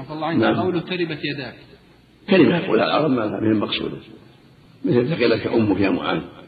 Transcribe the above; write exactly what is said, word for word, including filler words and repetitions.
عفى الله عنك. نعم. قوله تربت يداك كلمة يقول العرب ما بهم مقصود، مثل ثقلتك أمك يا معاذ.